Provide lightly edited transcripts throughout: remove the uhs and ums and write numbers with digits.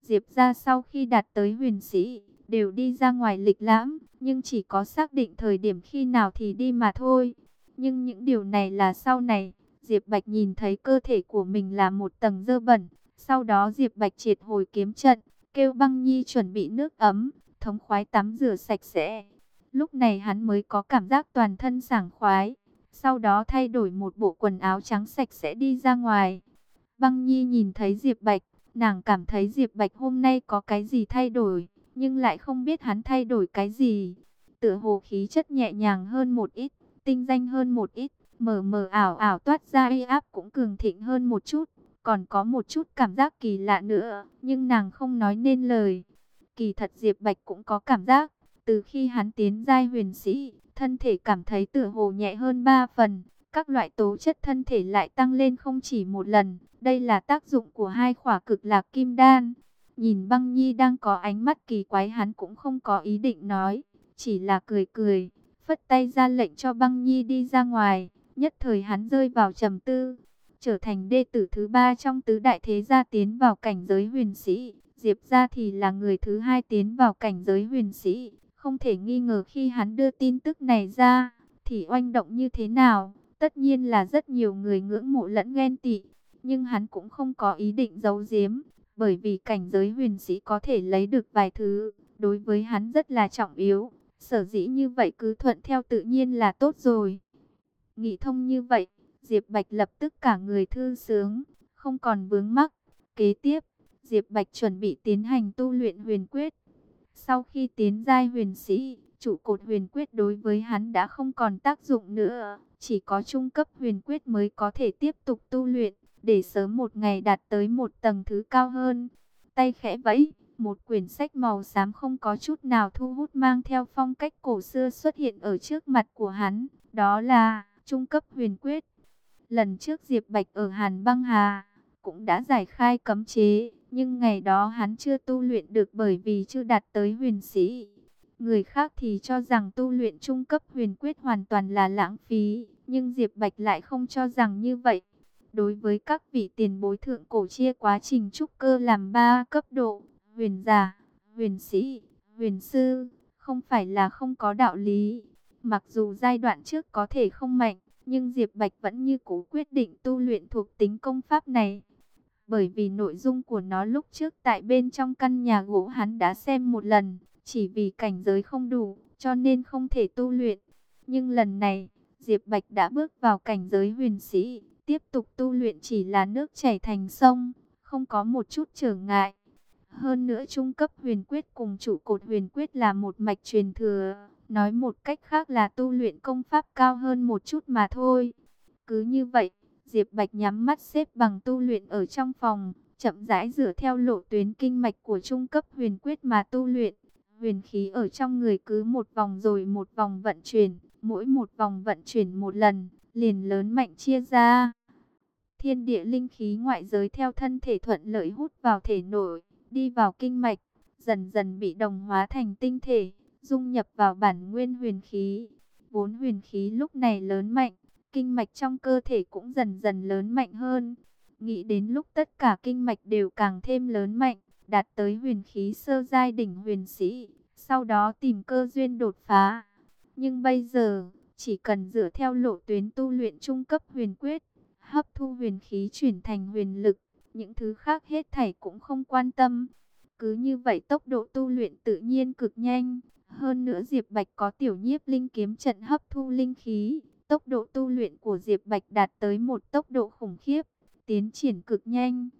Diệp gia sau khi đạt tới huyền sĩ, đều đi ra ngoài lịch lãm, nhưng chỉ có xác định thời điểm khi nào thì đi mà thôi. Nhưng những điều này là sau này. Diệp Bạch nhìn thấy cơ thể của mình là một tầng dơ bẩn. Sau đó Diệp Bạch triệt hồi kiếm trận, kêu Băng Nhi chuẩn bị nước ấm, thống khoái tắm rửa sạch sẽ. Lúc này hắn mới có cảm giác toàn thân sảng khoái. Sau đó thay đổi một bộ quần áo trắng sạch sẽ đi ra ngoài. Băng Nhi nhìn thấy Diệp Bạch, nàng cảm thấy Diệp Bạch hôm nay có cái gì thay đổi, nhưng lại không biết hắn thay đổi cái gì. Tựa hồ khí chất nhẹ nhàng hơn một ít, tinh danh hơn một ít, mờ mờ ảo ảo toát ra uy áp cũng cường thịnh hơn một chút. Còn có một chút cảm giác kỳ lạ nữa, nhưng nàng không nói nên lời. Kỳ thật Diệp Bạch cũng có cảm giác, từ khi hắn tiến giai huyền sĩ, thân thể cảm thấy tựa hồ nhẹ hơn 3 phần. Các loại tố chất thân thể lại tăng lên không chỉ một lần. Đây là tác dụng của hai khỏa cực lạc kim đan. Nhìn Băng Nhi đang có ánh mắt kỳ quái, hắn cũng không có ý định nói, chỉ là cười cười, phất tay ra lệnh cho Băng Nhi đi ra ngoài. Nhất thời hắn rơi vào trầm tư, trở thành đệ tử thứ 3 trong tứ đại thế gia tiến vào cảnh giới huyền sĩ. Diệp gia thì là người thứ 2 tiến vào cảnh giới huyền sĩ. Không thể nghi ngờ khi hắn đưa tin tức này ra, thì oanh động như thế nào. Tất nhiên là rất nhiều người ngưỡng mộ lẫn ghen tị. Nhưng hắn cũng không có ý định giấu giếm, bởi vì cảnh giới huyền sĩ có thể lấy được vài thứ, đối với hắn rất là trọng yếu. Sở dĩ như vậy cứ thuận theo tự nhiên là tốt rồi. Nghĩ thông như vậy, Diệp Bạch lập tức cả người thư sướng, không còn vướng mắc. Kế tiếp, Diệp Bạch chuẩn bị tiến hành tu luyện huyền quyết. Sau khi tiến giai huyền sĩ, trụ cột huyền quyết đối với hắn đã không còn tác dụng nữa. Chỉ có trung cấp huyền quyết mới có thể tiếp tục tu luyện, để sớm một ngày đạt tới một tầng thứ cao hơn. Tay khẽ vẫy, một quyển sách màu xám không có chút nào thu hút mang theo phong cách cổ xưa xuất hiện ở trước mặt của hắn. Đó là trung cấp huyền quyết. Lần trước Diệp Bạch ở Hàn Băng Hà cũng đã giải khai cấm chế, nhưng ngày đó hắn chưa tu luyện được bởi vì chưa đạt tới huyền sĩ. Người khác thì cho rằng tu luyện trung cấp huyền quyết hoàn toàn là lãng phí, nhưng Diệp Bạch lại không cho rằng như vậy. Đối với các vị tiền bối thượng cổ chia quá trình trúc cơ làm 3 cấp độ, huyền giả, huyền sĩ, huyền sư, không phải là không có đạo lý. Mặc dù giai đoạn trước có thể không mạnh, nhưng Diệp Bạch vẫn như cũ quyết định tu luyện thuộc tính công pháp này. Bởi vì nội dung của nó lúc trước tại bên trong căn nhà gỗ hắn đã xem một lần, chỉ vì cảnh giới không đủ, cho nên không thể tu luyện. Nhưng lần này, Diệp Bạch đã bước vào cảnh giới huyền sĩ, tiếp tục tu luyện chỉ là nước chảy thành sông, không có một chút trở ngại. Hơn nữa trung cấp huyền quyết cùng trụ cột huyền quyết là một mạch truyền thừa, nói một cách khác là tu luyện công pháp cao hơn một chút mà thôi. Cứ như vậy, Diệp Bạch nhắm mắt xếp bằng tu luyện ở trong phòng, chậm rãi dựa theo lộ tuyến kinh mạch của trung cấp huyền quyết mà tu luyện. Huyền khí ở trong người cứ một vòng rồi một vòng vận chuyển, mỗi một vòng vận chuyển một lần, liền lớn mạnh chia ra. Thiên địa linh khí ngoại giới theo thân thể thuận lợi hút vào thể nội, đi vào kinh mạch, dần dần bị đồng hóa thành tinh thể, dung nhập vào bản nguyên huyền khí. Vốn huyền khí lúc này lớn mạnh, kinh mạch trong cơ thể cũng dần dần lớn mạnh hơn. Nghĩ đến lúc tất cả kinh mạch đều càng thêm lớn mạnh, đạt tới huyền khí sơ giai đỉnh huyền sĩ, sau đó tìm cơ duyên đột phá. Nhưng bây giờ, chỉ cần dựa theo lộ tuyến tu luyện trung cấp huyền quyết, hấp thu huyền khí chuyển thành huyền lực, những thứ khác hết thảy cũng không quan tâm. Cứ như vậy tốc độ tu luyện tự nhiên cực nhanh. Hơn nữa Diệp Bạch có tiểu nhiếp linh kiếm trận hấp thu linh khí. Tốc độ tu luyện của Diệp Bạch đạt tới một tốc độ khủng khiếp, tiến triển cực nhanh.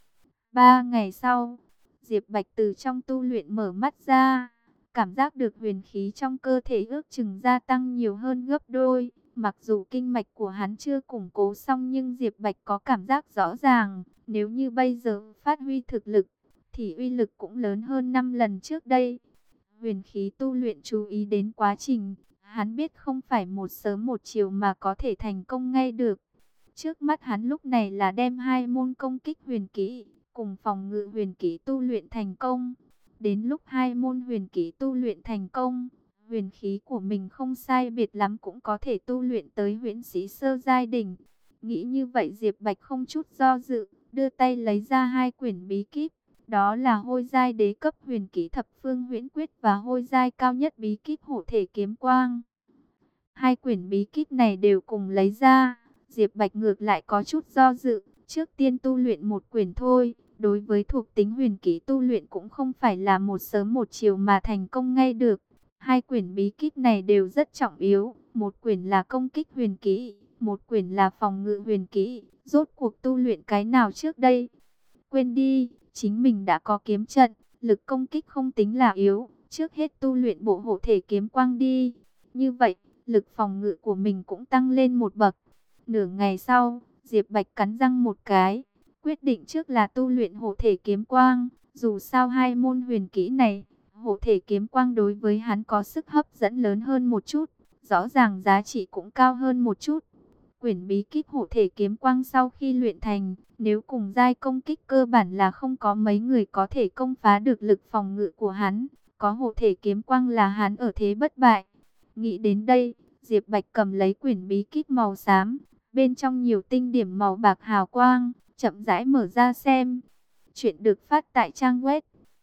3 ngày sau, Diệp Bạch từ trong tu luyện mở mắt ra, cảm giác được huyền khí trong cơ thể ước chừng gia tăng nhiều hơn gấp đôi. Mặc dù kinh mạch của hắn chưa củng cố xong nhưng Diệp Bạch có cảm giác rõ ràng, nếu như bây giờ phát huy thực lực, thì uy lực cũng lớn hơn 5 lần trước đây. Huyền khí tu luyện chú ý đến quá trình, hắn biết không phải một sớm một chiều mà có thể thành công ngay được. Trước mắt hắn lúc này là đem 2 môn công kích huyền kỹ cùng phòng ngự huyền kỹ tu luyện thành công. Đến lúc 2 môn huyền kỹ tu luyện thành công, huyền khí của mình không sai biệt lắm cũng có thể tu luyện tới huyễn sĩ sơ giai đỉnh. Nghĩ như vậy Diệp Bạch không chút do dự, đưa tay lấy ra 2 quyển bí kíp, Đó là hôi giai đế cấp huyền kỹ thập phương huyễn quyết và hôi giai cao nhất bí kíp hộ thể kiếm quang. Hai quyển bí kíp này đều cùng lấy ra, Diệp Bạch ngược lại có chút do dự, trước tiên tu luyện một quyển thôi. Đối với thuộc tính huyền kỹ tu luyện cũng không phải là một sớm một chiều mà thành công ngay được. Hai quyển bí kíp này đều rất trọng yếu, một quyển là công kích huyền kỹ, một quyển là phòng ngự huyền kỹ. Rốt cuộc tu luyện cái nào trước đây? Quên đi, chính mình đã có kiếm trận, lực công kích không tính là yếu, trước hết tu luyện bộ hộ thể kiếm quang đi. Như vậy, lực phòng ngự của mình cũng tăng lên một bậc. Nửa ngày sau, Diệp Bạch cắn răng một cái, quyết định trước là tu luyện hộ thể kiếm quang. Dù sao hai môn huyền kỹ này, hộ thể kiếm quang đối với hắn có sức hấp dẫn lớn hơn một chút, rõ ràng giá trị cũng cao hơn một chút. Quyển bí kíp hộ thể kiếm quang sau khi luyện thành, nếu cùng giai công kích cơ bản là không có mấy người có thể công phá được lực phòng ngự của hắn. Có hộ thể kiếm quang là hắn ở thế bất bại. Nghĩ đến đây, Diệp Bạch cầm lấy quyển bí kíp màu xám, bên trong nhiều tinh điểm màu bạc hào quang, chậm rãi mở ra xem. Chuyện được phát tại trang web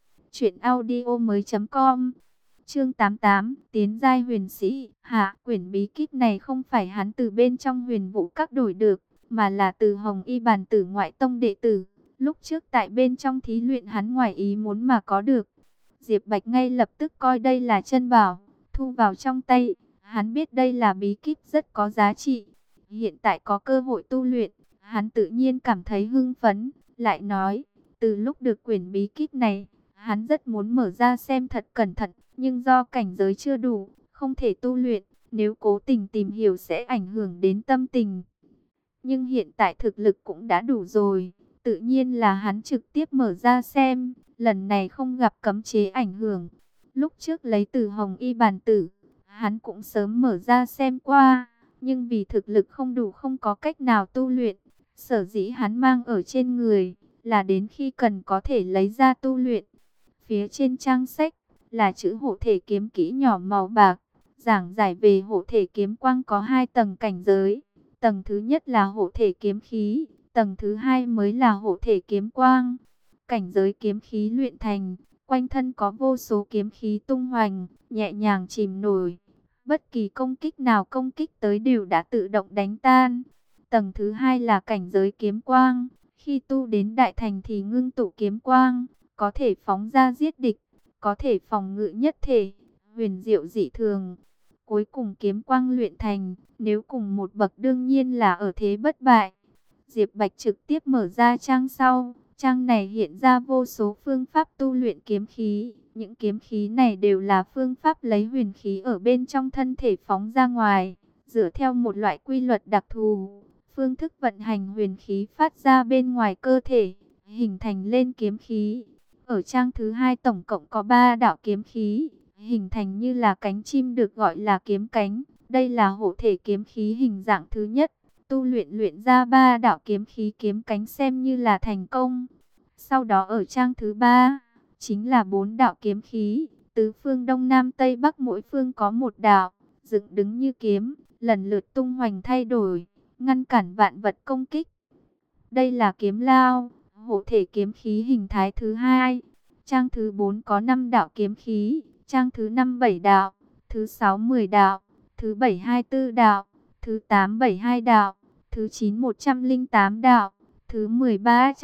truyệnaudiomoi.com. Chương 88, tiến giai huyền sĩ. Hạ, quyển bí kíp này không phải hắn từ bên trong Huyền Vũ Các đổi được, mà là từ Hồng Y Bàn Tử ngoại tông đệ tử. Lúc trước tại bên trong thí luyện hắn ngoài ý muốn mà có được. Diệp Bạch ngay lập tức coi đây là chân bảo, thu vào trong tay. Hắn biết đây là bí kíp rất có giá trị. Hiện tại có cơ hội tu luyện, hắn tự nhiên cảm thấy hưng phấn. Lại nói, từ lúc được quyển bí kíp này, hắn rất muốn mở ra xem thật cẩn thận, nhưng do cảnh giới chưa đủ, không thể tu luyện. Nếu cố tình tìm hiểu sẽ ảnh hưởng đến tâm tình. Nhưng hiện tại thực lực cũng đã đủ rồi, tự nhiên là hắn trực tiếp mở ra xem. Lần này không gặp cấm chế ảnh hưởng. Lúc trước lấy từ Hồng Y Bàn Tử, hắn cũng sớm mở ra xem qua, nhưng vì thực lực không đủ không có cách nào tu luyện. Sở dĩ hắn mang ở trên người, là đến khi cần có thể lấy ra tu luyện. Phía trên trang sách là chữ hộ thể kiếm kỹ nhỏ màu bạc, giảng giải về hộ thể kiếm quang có 2 tầng cảnh giới. Tầng thứ nhất là hộ thể kiếm khí, tầng thứ hai mới là hộ thể kiếm quang. Cảnh giới kiếm khí luyện thành, quanh thân có vô số kiếm khí tung hoành, nhẹ nhàng chìm nổi. Bất kỳ công kích nào công kích tới đều đã tự động đánh tan. Tầng thứ hai là cảnh giới kiếm quang, khi tu đến đại thành thì ngưng tụ kiếm quang, có thể phóng ra giết địch, có thể phòng ngự nhất thể, huyền diệu dị thường. Cuối cùng kiếm quang luyện thành, nếu cùng một bậc đương nhiên là ở thế bất bại. Diệp Bạch trực tiếp mở ra trang sau, trang này hiện ra vô số phương pháp tu luyện kiếm khí. Những kiếm khí này đều là phương pháp lấy huyền khí ở bên trong thân thể phóng ra ngoài, dựa theo một loại quy luật đặc thù. Phương thức vận hành huyền khí phát ra bên ngoài cơ thể, hình thành lên kiếm khí. Ở trang thứ hai tổng cộng có 3 đạo kiếm khí, hình thành như là cánh chim được gọi là kiếm cánh. Đây là hộ thể kiếm khí hình dạng thứ nhất. Tu luyện ra 3 đạo kiếm khí kiếm cánh xem như là thành công. Sau đó ở trang thứ 3, chính là 4 đạo kiếm khí. Tứ phương đông nam tây bắc mỗi phương có một đạo, dựng đứng như kiếm, lần lượt tung hoành thay đổi, ngăn cản vạn vật công kích. Đây là kiếm lao, hộ thể kiếm khí hình thái thứ hai. Trang thứ 4 có 5 đạo kiếm khí, trang thứ 5 7 đạo, thứ 6 10 đạo, thứ 7 24 đạo, thứ 8 72 đạo, thứ 9 108 đạo, thứ 10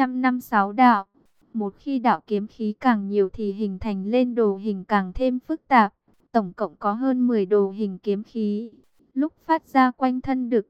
356 đạo. Một khi đạo kiếm khí càng nhiều thì hình thành lên đồ hình càng thêm phức tạp. Tổng cộng có hơn 10 đồ hình kiếm khí. Lúc phát ra quanh thân được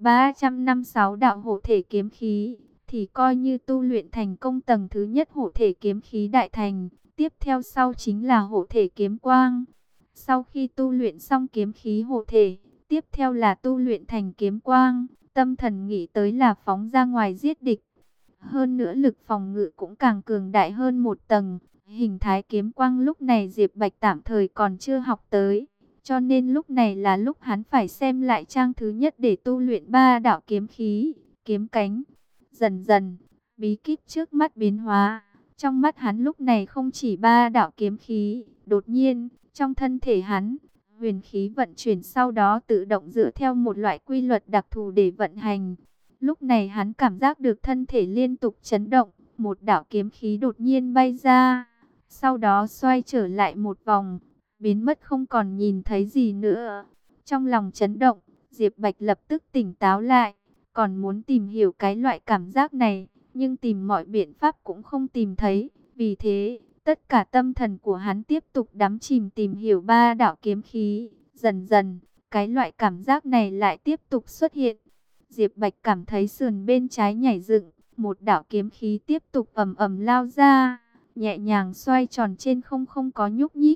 356 đạo hộ thể kiếm khí, thì coi như tu luyện thành công tầng thứ nhất hộ thể kiếm khí đại thành. Tiếp theo sau chính là hộ thể kiếm quang. Sau khi tu luyện xong kiếm khí hộ thể, tiếp theo là tu luyện thành kiếm quang. Tâm thần nghĩ tới là phóng ra ngoài giết địch. Hơn nữa lực phòng ngự cũng càng cường đại hơn một tầng. Hình thái kiếm quang lúc này Diệp Bạch tạm thời còn chưa học tới, cho nên lúc này là lúc hắn phải xem lại trang thứ nhất để tu luyện 3 đạo kiếm khí, kiếm cánh. Dần dần, bí kíp trước mắt biến hóa. Trong mắt hắn lúc này không chỉ 3 đạo kiếm khí, đột nhiên, trong thân thể hắn, huyền khí vận chuyển sau đó tự động dựa theo một loại quy luật đặc thù để vận hành. Lúc này hắn cảm giác được thân thể liên tục chấn động, một đạo kiếm khí đột nhiên bay ra, sau đó xoay trở lại một vòng, biến mất không còn nhìn thấy gì nữa. Trong lòng chấn động, Diệp Bạch lập tức tỉnh táo lại, còn muốn tìm hiểu cái loại cảm giác này, nhưng tìm mọi biện pháp cũng không tìm thấy. Vì thế, tất cả tâm thần của hắn tiếp tục đắm chìm tìm hiểu ba đạo kiếm khí. Dần dần, cái loại cảm giác này lại tiếp tục xuất hiện. Diệp Bạch cảm thấy sườn bên trái nhảy dựng, một đạo kiếm khí tiếp tục ầm ầm lao ra, nhẹ nhàng xoay tròn trên không, không có nhúc nhích.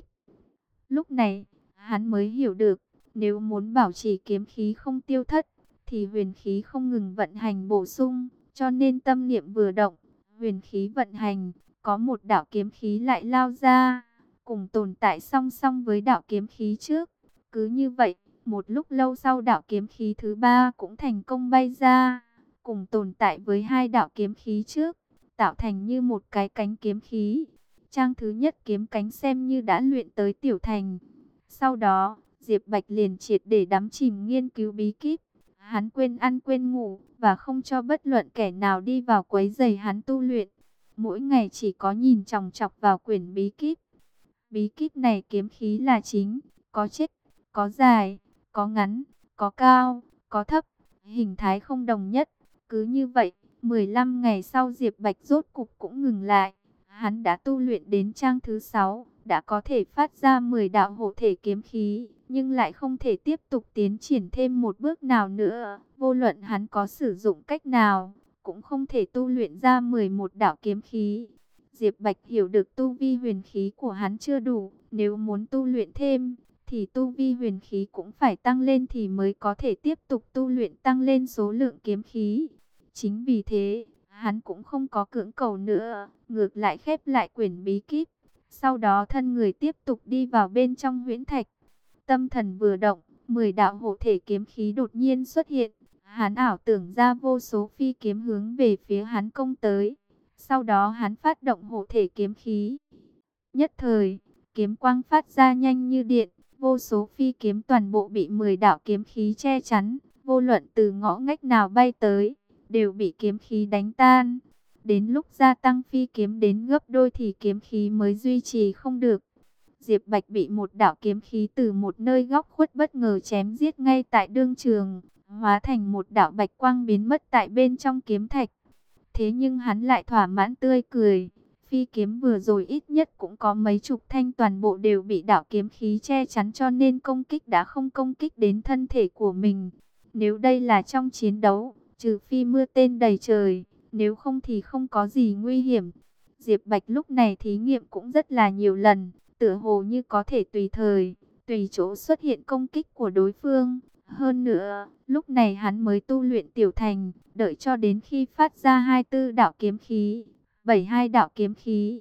Lúc này, hắn mới hiểu được, nếu muốn bảo trì kiếm khí không tiêu thất, thì huyền khí không ngừng vận hành bổ sung, cho nên tâm niệm vừa động, huyền khí vận hành, có một đạo kiếm khí lại lao ra, cùng tồn tại song song với đạo kiếm khí trước. Cứ như vậy, một lúc lâu sau đạo kiếm khí thứ ba cũng thành công bay ra, cùng tồn tại với hai đạo kiếm khí trước, tạo thành như một cái cánh kiếm khí. Trang thứ nhất kiếm cánh xem như đã luyện tới tiểu thành. Sau đó, Diệp Bạch liền triệt để đắm chìm nghiên cứu bí kíp. Hắn quên ăn quên ngủ, và không cho bất luận kẻ nào đi vào quấy rầy hắn tu luyện. Mỗi ngày chỉ có nhìn chòng chọc vào quyển bí kíp. Bí kíp này kiếm khí là chính, có chết, có dài, có ngắn, có cao, có thấp, hình thái không đồng nhất. Cứ như vậy, 15 ngày sau Diệp Bạch rốt cục cũng ngừng lại. Hắn đã tu luyện đến trang thứ 6, đã có thể phát ra 10 đạo hộ thể kiếm khí, nhưng lại không thể tiếp tục tiến triển thêm một bước nào nữa. Vô luận hắn có sử dụng cách nào, cũng không thể tu luyện ra 11 đạo kiếm khí. Diệp Bạch hiểu được tu vi huyền khí của hắn chưa đủ, nếu muốn tu luyện thêm, thì tu vi huyền khí cũng phải tăng lên thì mới có thể tiếp tục tu luyện tăng lên số lượng kiếm khí. Chính vì thế, hắn cũng không có cưỡng cầu nữa, ngược lại khép lại quyển bí kíp. Sau đó thân người tiếp tục đi vào bên trong huyễn thạch. Tâm thần vừa động, 10 đạo hộ thể kiếm khí đột nhiên xuất hiện. Hắn ảo tưởng ra vô số phi kiếm hướng về phía hắn công tới. Sau đó hắn phát động hộ thể kiếm khí. Nhất thời, kiếm quang phát ra nhanh như điện. Vô số phi kiếm toàn bộ bị 10 đạo kiếm khí che chắn. Vô luận từ ngõ ngách nào bay tới, đều bị kiếm khí đánh tan. Đến lúc gia tăng phi kiếm đến gấp đôi thì kiếm khí mới duy trì không được. Diệp Bạch bị một đạo kiếm khí từ một nơi góc khuất bất ngờ chém giết ngay tại đương trường, hóa thành một đạo bạch quang biến mất tại bên trong kiếm thạch. Thế nhưng hắn lại thỏa mãn tươi cười. Phi kiếm vừa rồi ít nhất cũng có mấy chục thanh, toàn bộ đều bị đạo kiếm khí che chắn, cho nên công kích đã không công kích đến thân thể của mình. Nếu đây là trong chiến đấu, trừ phi mưa tên đầy trời, nếu không thì không có gì nguy hiểm. Diệp Bạch lúc này thí nghiệm cũng rất là nhiều lần, tựa hồ như có thể tùy thời, tùy chỗ xuất hiện công kích của đối phương. Hơn nữa, lúc này hắn mới tu luyện tiểu thành, đợi cho đến khi phát ra 24 đạo kiếm khí, 72 đạo kiếm khí,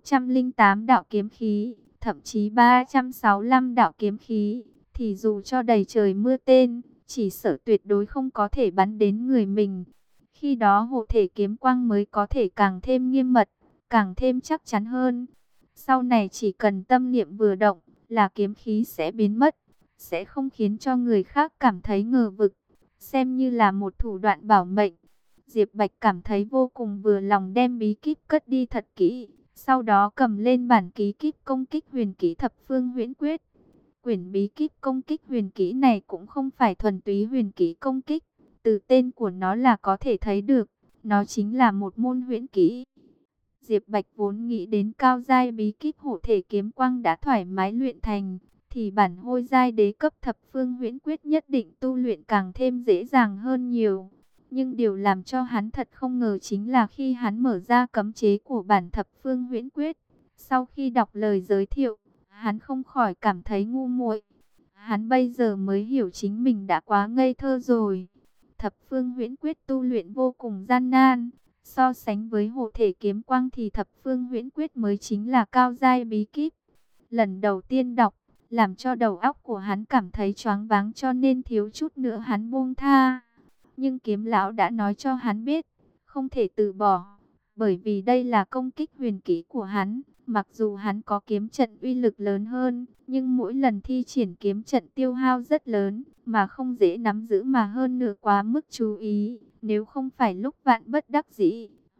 108 đạo kiếm khí, thậm chí 365 đạo kiếm khí, thì dù cho đầy trời mưa tên, chỉ sợ tuyệt đối không có thể bắn đến người mình. Khi đó hộ thể kiếm quang mới có thể càng thêm nghiêm mật, càng thêm chắc chắn hơn. Sau này chỉ cần tâm niệm vừa động là kiếm khí sẽ biến mất, sẽ không khiến cho người khác cảm thấy ngờ vực, xem như là một thủ đoạn bảo mệnh. Diệp Bạch cảm thấy vô cùng vừa lòng, đem bí kíp cất đi thật kỹ, sau đó cầm lên bản ký kíp công kích huyền kỹ thập phương huyễn quyết. Quyển bí kíp công kích huyền kỹ này cũng không phải thuần túy huyền kỹ công kích, từ tên của nó là có thể thấy được, nó chính là một môn huyễn kỹ. Diệp Bạch vốn nghĩ đến cao giai bí kíp hộ thể kiếm quang đã thoải mái luyện thành, thì bản hôi giai đế cấp thập phương huyễn quyết nhất định tu luyện càng thêm dễ dàng hơn nhiều. Nhưng điều làm cho hắn thật không ngờ chính là khi hắn mở ra cấm chế của bản thập phương huyễn quyết, sau khi đọc lời giới thiệu, hắn không khỏi cảm thấy ngu muội. Hắn bây giờ mới hiểu chính mình đã quá ngây thơ rồi. Thập phương huyễn quyết tu luyện vô cùng gian nan. So sánh với hộ thể kiếm quang thì thập phương huyễn quyết mới chính là cao giai bí kíp. Lần đầu tiên đọc, làm cho đầu óc của hắn cảm thấy choáng váng, cho nên thiếu chút nữa hắn buông tha. Nhưng kiếm lão đã nói cho hắn biết, không thể từ bỏ, bởi vì đây là công kích huyền kỹ của hắn. Mặc dù hắn có kiếm trận uy lực lớn hơn, nhưng mỗi lần thi triển kiếm trận tiêu hao rất lớn, mà không dễ nắm giữ, mà hơn nữa quá mức chú ý. Nếu không phải lúc vạn bất đắc dĩ,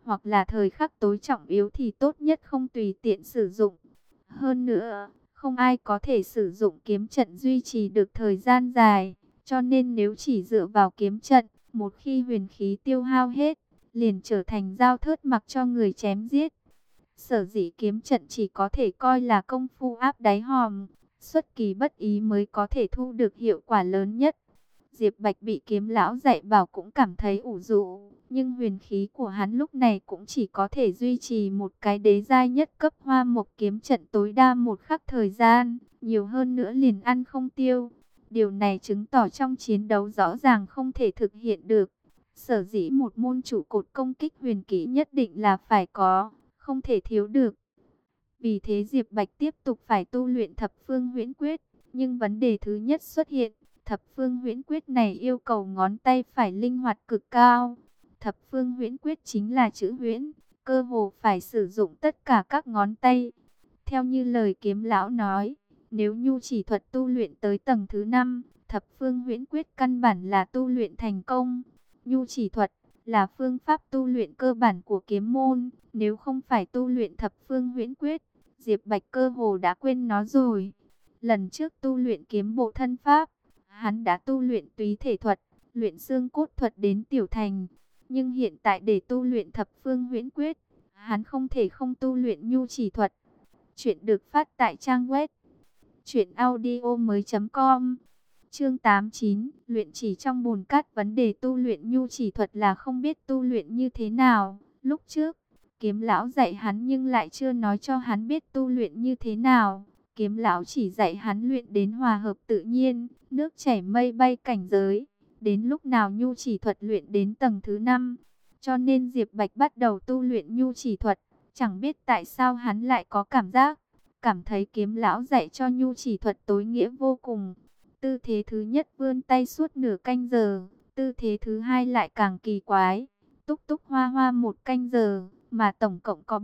hoặc là thời khắc tối trọng yếu thì tốt nhất không tùy tiện sử dụng. Hơn nữa, không ai có thể sử dụng kiếm trận duy trì được thời gian dài, cho nên nếu chỉ dựa vào kiếm trận, một khi huyền khí tiêu hao hết, liền trở thành dao thớt mặc cho người chém giết. Sở dĩ kiếm trận chỉ có thể coi là công phu áp đáy hòm, xuất kỳ bất ý mới có thể thu được hiệu quả lớn nhất. Diệp Bạch bị kiếm lão dạy bảo cũng cảm thấy ủ rũ, nhưng huyền khí của hắn lúc này cũng chỉ có thể duy trì một cái đế giai nhất cấp hoa mộc kiếm trận tối đa một khắc thời gian, nhiều hơn nữa liền ăn không tiêu. Điều này chứng tỏ trong chiến đấu rõ ràng không thể thực hiện được. Sở dĩ một môn trụ cột công kích huyền kỹ nhất định là phải có, không thể thiếu được. Vì thế Diệp Bạch tiếp tục phải tu luyện thập phương huyễn quyết, nhưng vấn đề thứ nhất xuất hiện. Thập phương huyễn quyết này yêu cầu ngón tay phải linh hoạt cực cao. Thập phương huyễn quyết chính là chữ huyễn, cơ hồ phải sử dụng tất cả các ngón tay. Theo như lời kiếm lão nói, nếu nhu chỉ thuật tu luyện tới tầng thứ 5, thập phương huyễn quyết căn bản là tu luyện thành công. Nhu chỉ thuật là phương pháp tu luyện cơ bản của kiếm môn, nếu không phải tu luyện thập phương huyễn quyết, Diệp Bạch cơ hồ đã quên nó rồi. Lần trước tu luyện kiếm bộ thân pháp, hắn đã tu luyện túy thể thuật, luyện xương cốt thuật đến tiểu thành, nhưng hiện tại để tu luyện thập phương huyễn quyết, hắn không thể không tu luyện nhu chỉ thuật. Chuyện được phát tại trang web truyệnaudiomoi.com. Chương 89, luyện chỉ trong bùn cát. Vấn đề tu luyện nhu chỉ thuật là không biết tu luyện như thế nào. Lúc trước, kiếm lão dạy hắn nhưng lại chưa nói cho hắn biết tu luyện như thế nào. Kiếm lão chỉ dạy hắn luyện đến hòa hợp tự nhiên, nước chảy mây bay cảnh giới. Đến lúc nào nhu chỉ thuật luyện đến tầng thứ 5. Cho nên Diệp Bạch bắt đầu tu luyện nhu chỉ thuật. Chẳng biết tại sao hắn lại có cảm thấy kiếm lão dạy cho nhu chỉ thuật tối nghĩa vô cùng. Tư thế thứ nhất vươn tay suốt nửa canh giờ, tư thế thứ hai lại càng kỳ quái, túc túc hoa hoa một canh giờ, mà tổng cộng có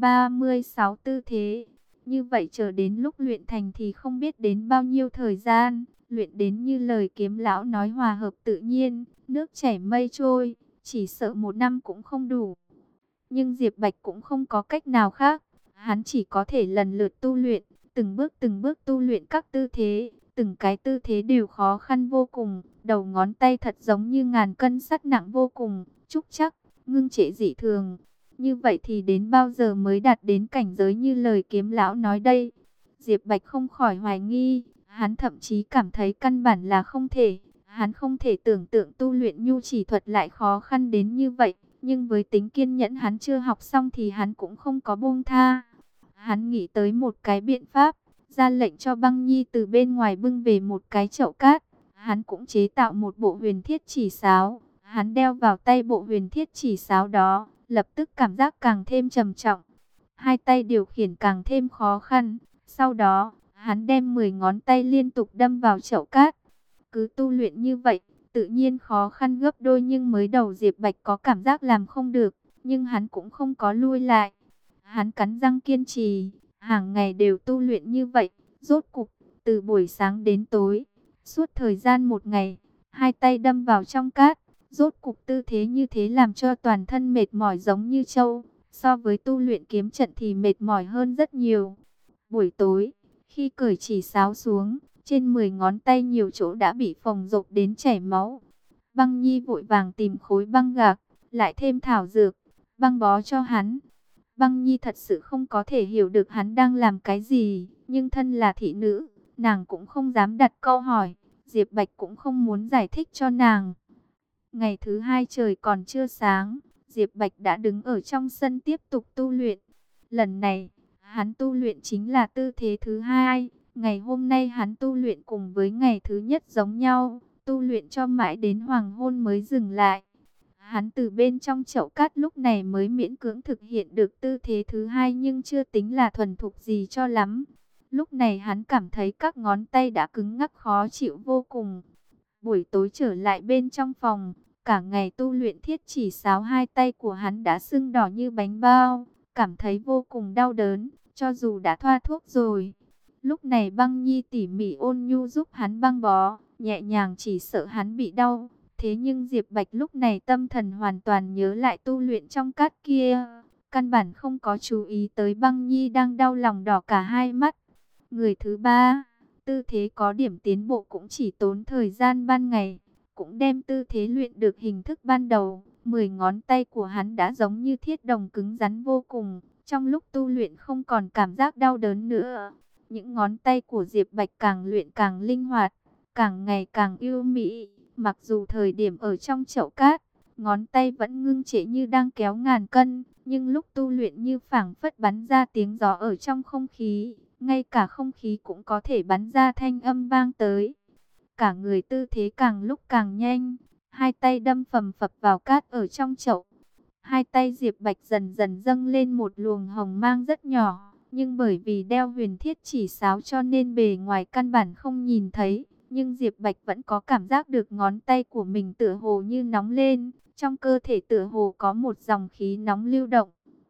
36 tư thế. Như vậy chờ đến lúc luyện thành thì không biết đến bao nhiêu thời gian, luyện đến như lời kiếm lão nói hòa hợp tự nhiên, nước chảy mây trôi, chỉ sợ 1 năm cũng không đủ. Nhưng Diệp Bạch cũng không có cách nào khác, hắn chỉ có thể lần lượt tu luyện, từng bước tu luyện các tư thế, từng cái tư thế đều khó khăn vô cùng, đầu ngón tay thật giống như ngàn cân sắt nặng vô cùng, trúc chắc, ngưng trệ dị thường. Như vậy thì đến bao giờ mới đạt đến cảnh giới như lời kiếm lão nói đây? Diệp Bạch không khỏi hoài nghi, hắn thậm chí cảm thấy căn bản là không thể. Hắn không thể tưởng tượng tu luyện nhu chỉ thuật lại khó khăn đến như vậy, nhưng với tính kiên nhẫn hắn chưa học xong thì hắn cũng không có buông tha. Hắn nghĩ tới một cái biện pháp, ra lệnh cho Băng Nhi từ bên ngoài bưng về một cái chậu cát. Hắn cũng chế tạo một bộ huyền thiết chỉ sáo. Hắn đeo vào tay bộ huyền thiết chỉ sáo đó, lập tức cảm giác càng thêm trầm trọng. Hai tay điều khiển càng thêm khó khăn. Sau đó, hắn đem 10 ngón tay liên tục đâm vào chậu cát. Cứ tu luyện như vậy, tự nhiên khó khăn gấp đôi, nhưng mới đầu Diệp Bạch có cảm giác làm không được, nhưng hắn cũng không có lui lại. Hắn cắn răng kiên trì, hàng ngày đều tu luyện như vậy, rốt cục, từ buổi sáng đến tối, suốt thời gian 1 ngày, hai tay đâm vào trong cát, rốt cục tư thế như thế làm cho toàn thân mệt mỏi giống như trâu, so với tu luyện kiếm trận thì mệt mỏi hơn rất nhiều. Buổi tối, khi cởi chỉ sáo xuống, trên 10 ngón tay nhiều chỗ đã bị phồng rộp đến chảy máu. Băng Nhi vội vàng tìm khối băng gạc, lại thêm thảo dược, băng bó cho hắn. Băng Nhi thật sự không có thể hiểu được hắn đang làm cái gì, nhưng thân là thị nữ, nàng cũng không dám đặt câu hỏi, Diệp Bạch cũng không muốn giải thích cho nàng. Ngày thứ 2 trời còn chưa sáng, Diệp Bạch đã đứng ở trong sân tiếp tục tu luyện. Lần này, hắn tu luyện chính là tư thế thứ 2. Ngày hôm nay hắn tu luyện cùng với ngày thứ nhất giống nhau, tu luyện cho mãi đến hoàng hôn mới dừng lại. Hắn từ bên trong chậu cát lúc này mới miễn cưỡng thực hiện được tư thế thứ 2, nhưng chưa tính là thuần thục gì cho lắm. Lúc này hắn cảm thấy các ngón tay đã cứng ngắc khó chịu vô cùng. Buổi tối trở lại bên trong phòng, cả ngày tu luyện thiết chỉ sáo, hai tay của hắn đã sưng đỏ như bánh bao, cảm thấy vô cùng đau đớn, cho dù đã thoa thuốc rồi. Lúc này Băng Nhi tỉ mỉ ôn nhu giúp hắn băng bó, nhẹ nhàng, chỉ sợ hắn bị đau. Thế nhưng Diệp Bạch lúc này tâm thần hoàn toàn nhớ lại tu luyện trong cát kia. căn bản không có chú ý tới Băng Nhi đang đau lòng đỏ cả hai mắt. Người thứ ba, tư thế có điểm tiến bộ cũng chỉ tốn thời gian ban ngày, cũng đem tư thế luyện được hình thức ban đầu. 10 ngón tay của hắn đã giống như thiết đồng cứng rắn vô cùng, trong lúc tu luyện không còn cảm giác đau đớn nữa. Những ngón tay của Diệp Bạch càng luyện càng linh hoạt, càng ngày càng yêu mỹ. Mặc dù thời điểm ở trong chậu cát, ngón tay vẫn ngưng trệ như đang kéo ngàn cân, nhưng lúc tu luyện như phảng phất bắn ra tiếng gió ở trong không khí, ngay cả không khí cũng có thể bắn ra thanh âm vang tới. Cả người tư thế càng lúc càng nhanh, hai tay đâm phầm phập vào cát ở trong chậu. Hai tay Diệp Bạch dần dần dâng lên một luồng hồng mang rất nhỏ, nhưng bởi vì đeo huyền thiết chỉ sáo cho nên bề ngoài căn bản không nhìn thấy. Nhưng Diệp Bạch vẫn có cảm giác được ngón tay của mình tựa hồ như nóng lên, trong cơ thể tựa hồ có một dòng khí nóng lưu động.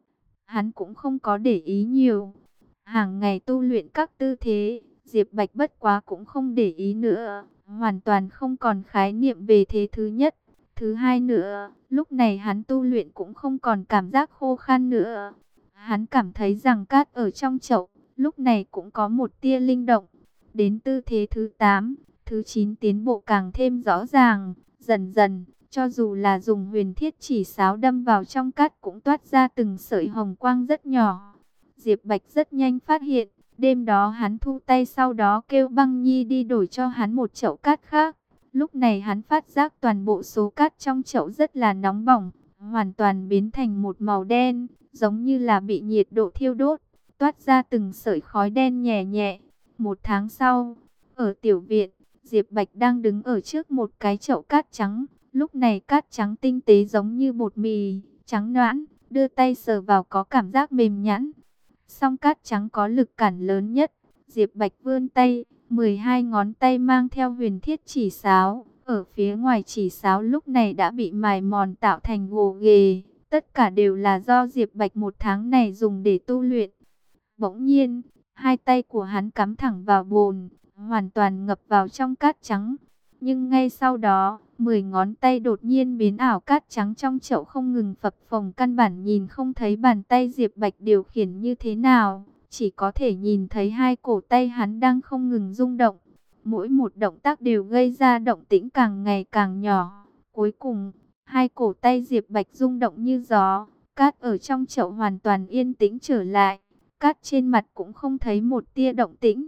Hắn cũng không có để ý nhiều. Hàng ngày tu luyện các tư thế, Diệp Bạch bất quá cũng không để ý nữa, hoàn toàn không còn khái niệm về thế thứ nhất. Thứ hai nữa, lúc này hắn tu luyện cũng không còn cảm giác khô khan nữa. Hắn cảm thấy rằng cát ở trong chậu, lúc này cũng có một tia linh động. Đến tư thế thứ 8, thứ 9 tiến bộ càng thêm rõ ràng, dần dần, cho dù là dùng huyền thiết chỉ sáo đâm vào trong cát cũng toát ra từng sợi hồng quang rất nhỏ. Diệp Bạch rất nhanh phát hiện, đêm đó hắn thu tay sau đó kêu Băng Nhi đi đổi cho hắn một chậu cát khác. Lúc này hắn phát giác toàn bộ số cát trong chậu rất là nóng bỏng, hoàn toàn biến thành một màu đen, giống như là bị nhiệt độ thiêu đốt, toát ra từng sợi khói đen nhẹ nhẹ. Một tháng sau, ở tiểu viện, Diệp Bạch đang đứng ở trước một cái chậu cát trắng. Lúc này cát trắng tinh tế giống như bột mì, trắng nõn, đưa tay sờ vào có cảm giác mềm nhẵn. Song cát trắng có lực cản lớn nhất. Diệp Bạch vươn tay, 12 ngón tay mang theo huyền thiết chỉ sáo. Ở phía ngoài chỉ sáo lúc này đã bị mài mòn tạo thành gồ ghề. Tất cả đều là do Diệp Bạch một tháng này dùng để tu luyện. Bỗng nhiên, hai tay của hắn cắm thẳng vào bồn, hoàn toàn ngập vào trong cát trắng. Nhưng ngay sau đó, 10 ngón tay đột nhiên biến ảo, cát trắng trong chậu không ngừng phập phồng, căn bản nhìn không thấy bàn tay Diệp Bạch điều khiển như thế nào, chỉ có thể nhìn thấy hai cổ tay hắn đang không ngừng rung động. Mỗi một động tác đều gây ra động tĩnh càng ngày càng nhỏ. Cuối cùng, hai cổ tay Diệp Bạch rung động như gió, cát ở trong chậu hoàn toàn yên tĩnh trở lại, cát trên mặt cũng không thấy một tia động tĩnh.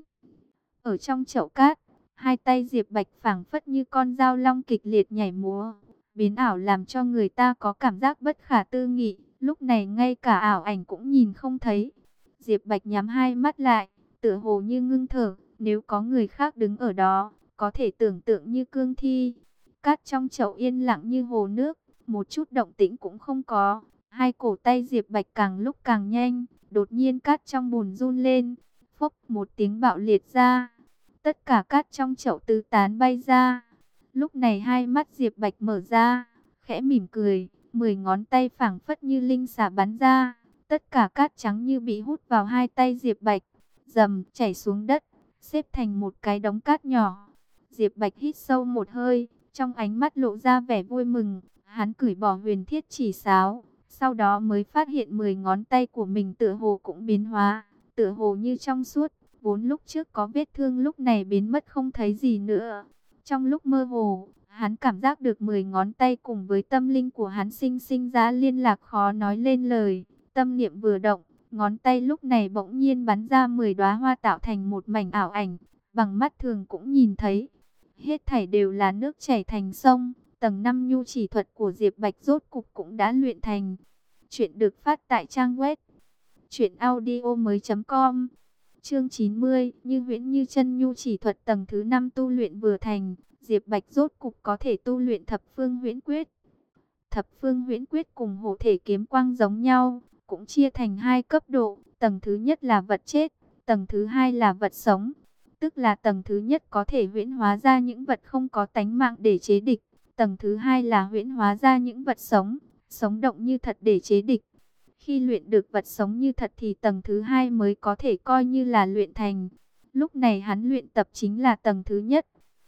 Ở trong chậu cát, hai tay Diệp Bạch phảng phất như con dao long kịch liệt nhảy múa, biến ảo làm cho người ta có cảm giác bất khả tư nghị. Lúc này ngay cả ảo ảnh cũng nhìn không thấy. Diệp Bạch nhắm hai mắt lại, tựa hồ như ngưng thở. Nếu có người khác đứng ở đó, có thể tưởng tượng như cương thi. Cát trong chậu yên lặng như hồ nước, một chút động tĩnh cũng không có. Hai cổ tay Diệp Bạch càng lúc càng nhanh, đột nhiên cát trong bùn run lên, phốc một tiếng bạo liệt ra. Tất cả cát trong chậu tứ tán bay ra. Lúc này hai mắt Diệp Bạch mở ra, khẽ mỉm cười, 10 ngón tay phảng phất như linh xà bắn ra. Tất cả cát trắng như bị hút vào hai tay Diệp Bạch, rầm chảy xuống đất, xếp thành một cái đống cát nhỏ. Diệp Bạch hít sâu một hơi, trong ánh mắt lộ ra vẻ vui mừng. Hắn cởi bỏ huyền thiết chỉ sáo, sau đó mới phát hiện 10 ngón tay của mình tựa hồ cũng biến hóa, tựa hồ như trong suốt. Vốn lúc trước có vết thương lúc này biến mất không thấy gì nữa. Trong lúc mơ hồ, hắn cảm giác được 10 ngón tay cùng với tâm linh của hắn sinh ra liên lạc khó nói lên lời. Tâm niệm vừa động, ngón tay lúc này bỗng nhiên bắn ra 10 đóa hoa tạo thành một mảnh ảo ảnh, bằng mắt thường cũng nhìn thấy. Hết thảy đều là nước chảy thành sông, tầng 5 nhu chỉ thuật của Diệp Bạch rốt cục cũng đã luyện thành. Chuyện được phát tại trang web truyệnaudiomoi.com. Chương 90, như huyễn như chân nhu chỉ thuật tầng thứ 5 tu luyện vừa thành, Diệp Bạch rốt cục có thể tu luyện thập phương huyễn quyết. Thập phương huyễn quyết cùng hộ thể kiếm quang giống nhau, cũng chia thành hai cấp độ, tầng thứ nhất là vật chết, tầng thứ hai là vật sống. Tức là tầng thứ nhất có thể huyễn hóa ra những vật không có tánh mạng để chế địch, tầng thứ hai là huyễn hóa ra những vật sống, sống động như thật để chế địch. Khi luyện được vật sống như thật thì tầng thứ hai mới có thể coi như là luyện thành. Lúc này hắn luyện tập chính là tầng thứ nhất.